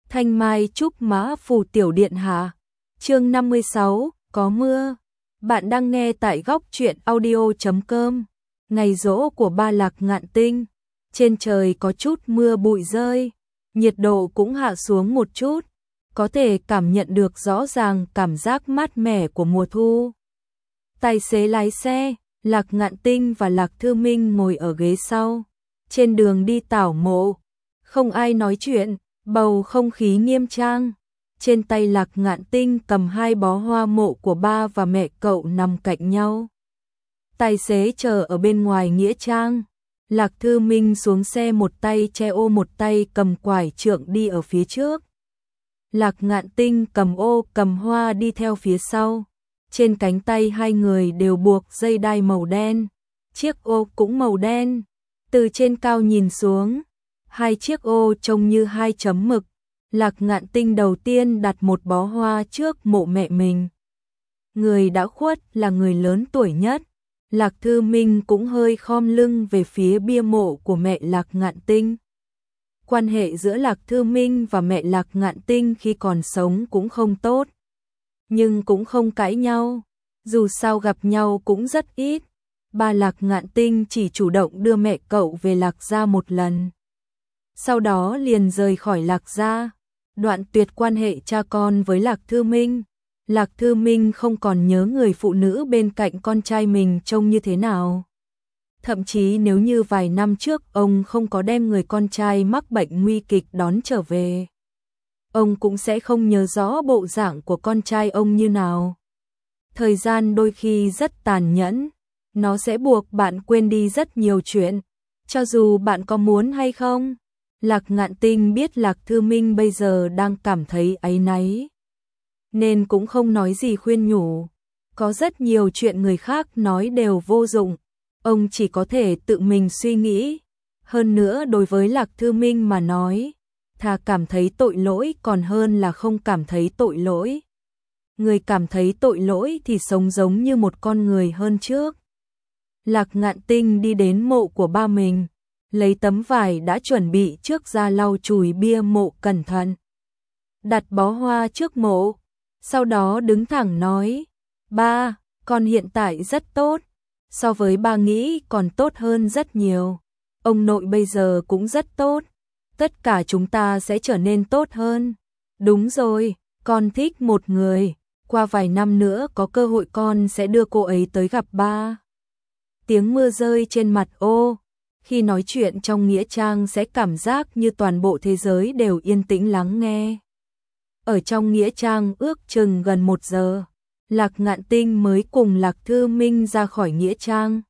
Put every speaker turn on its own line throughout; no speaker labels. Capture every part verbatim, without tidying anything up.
Thanh Mai Trúc Mã Phù Tiểu Điện Hạ. Chương năm mươi sáu, có mưa. Bạn đang nghe tại góc truyện audio chấm com. Ngày giỗ của Ba Lạc Ngạn Tinh, trên trời có chút mưa bụi rơi, nhiệt độ cũng hạ xuống một chút, có thể cảm nhận được rõ ràng cảm giác mát mẻ của mùa thu. Tài xế lái xe, Lạc Ngạn Tinh và Lạc Thư Minh ngồi ở ghế sau, trên đường đi tảo mộ, không ai nói chuyện, bầu không khí nghiêm trang. Trên tay Lạc Ngạn Tinh cầm hai bó hoa mộ của ba và mẹ cậu nằm cạnh nhau. Tài xế chờ ở bên ngoài nghĩa trang. Lạc Thư Minh xuống xe, một tay che ô một tay cầm quải trượng đi ở phía trước. Lạc Ngạn Tinh cầm ô cầm hoa đi theo phía sau. Trên cánh tay hai người đều buộc dây đai màu đen, chiếc ô cũng màu đen. Từ trên cao nhìn xuống, hai chiếc ô trông như hai chấm mực. Lạc Ngạn Tinh đầu tiên đặt một bó hoa trước mộ mẹ mình. Người đã khuất là người lớn tuổi nhất. Lạc Thư Minh cũng hơi khom lưng về phía bia mộ của mẹ Lạc Ngạn Tinh. Quan hệ giữa Lạc Thư Minh và mẹ Lạc Ngạn Tinh khi còn sống cũng không tốt, nhưng cũng không cãi nhau, dù sao gặp nhau cũng rất ít. Ba Lạc Ngạn Tinh chỉ chủ động đưa mẹ cậu về Lạc gia một lần, sau đó liền rời khỏi Lạc gia, đoạn tuyệt quan hệ cha con với Lạc Thư Minh. Lạc Thư Minh không còn nhớ người phụ nữ bên cạnh con trai mình trông như thế nào. Thậm chí nếu như vài năm trước ông không có đem người con trai mắc bệnh nguy kịch đón trở về, ông cũng sẽ không nhớ rõ bộ dạng của con trai ông như nào. Thời gian đôi khi rất tàn nhẫn, nó sẽ buộc bạn quên đi rất nhiều chuyện, cho dù bạn có muốn hay không. Lạc Ngạn Tinh biết Lạc Thư Minh bây giờ đang cảm thấy áy náy, nên cũng không nói gì khuyên nhủ. Có rất nhiều chuyện người khác nói đều vô dụng, ông chỉ có thể tự mình suy nghĩ. Hơn nữa đối với Lạc Thư Minh mà nói, thà cảm thấy tội lỗi còn hơn là không cảm thấy tội lỗi. Người cảm thấy tội lỗi thì sống giống như một con người hơn trước. Lạc Ngạn Tinh đi đến mộ của ba mình, lấy tấm vải đã chuẩn bị trước ra lau chùi bia mộ cẩn thận, đặt bó hoa trước mộ, sau đó đứng thẳng nói: "Ba, con hiện tại rất tốt, so với ba nghĩ còn tốt hơn rất nhiều. Ông nội bây giờ cũng rất tốt, tất cả chúng ta sẽ trở nên tốt hơn. Đúng rồi, con thích một người, qua vài năm nữa có cơ hội con sẽ đưa cô ấy tới gặp ba." Tiếng mưa rơi trên mặt ô, khi nói chuyện trong nghĩa trang sẽ cảm giác như toàn bộ thế giới đều yên tĩnh lắng nghe. Ở trong nghĩa trang ước chừng gần một giờ, Lạc Ngạn Tinh mới cùng Lạc Thư Minh ra khỏi nghĩa trang.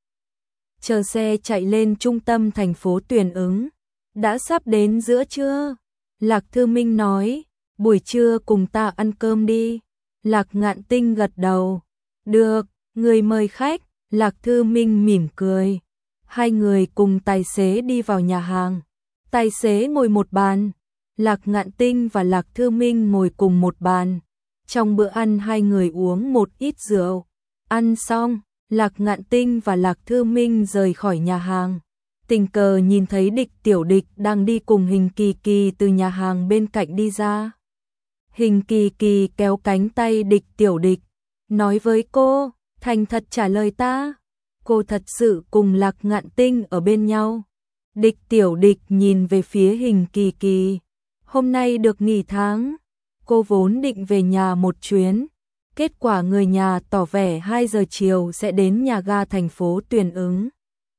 Chờ xe chạy lên trung tâm thành phố Tuyển Ứng. Đã sắp đến giữa trưa. Lạc Thư Minh nói: "Buổi trưa cùng ta ăn cơm đi." Lạc Ngạn Tinh gật đầu: "Được, người mời khách." Lạc Thư Minh mỉm cười. Hai người cùng tài xế đi vào nhà hàng. Tài xế ngồi một bàn, Lạc Ngạn Tinh và Lạc Thư Minh ngồi cùng một bàn. Trong bữa ăn hai người uống một ít rượu. Ăn xong, Lạc Ngạn Tinh và Lạc Thư Minh rời khỏi nhà hàng. Tình cờ nhìn thấy Địch Tiểu Địch đang đi cùng Hình Kỳ Kỳ từ nhà hàng bên cạnh đi ra. Hình Kỳ Kỳ kéo cánh tay Địch Tiểu Địch, nói với cô: "Thành thật trả lời ta, cô thật sự cùng Lạc Ngạn Tinh ở bên nhau?" Địch Tiểu Địch nhìn về phía Hình Kỳ Kỳ. Hôm nay được nghỉ tháng, cô vốn định về nhà một chuyến, kết quả người nhà tỏ vẻ hai giờ chiều sẽ đến nhà ga thành phố Tuyển Ứng,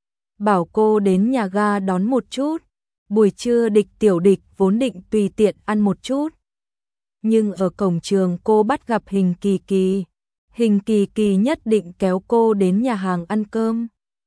bảo cô đến nhà ga đón một chút. Buổi trưa Địch Tiểu Địch vốn định tùy tiện ăn một chút, nhưng ở cổng trường cô bắt gặp Hình Kỳ Kỳ. Hình Kỳ Kỳ nhất định kéo cô đến nhà hàng ăn cơm,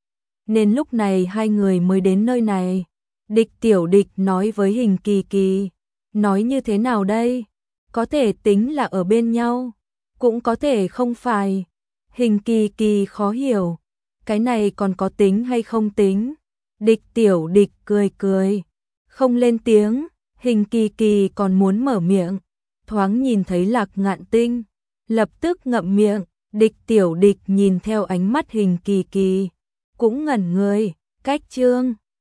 nên lúc này hai người mới đến nơi này. Địch Tiểu Địch nói với Hình Kỳ Kỳ: "Nói như thế nào đây? Có thể tính là ở bên nhau, cũng có thể không phải." Hình Kỳ Kỳ khó hiểu, cái này còn có tính hay không tính? Địch Tiểu Địch cười cười, không lên tiếng. Hình Kỳ Kỳ còn muốn mở miệng, thoáng nhìn thấy Lạc Ngạn Tinh, lập tức ngậm miệng. Địch Tiểu Địch nhìn theo ánh mắt Hình Kỳ Kỳ, cũng ngẩn người. Cách chương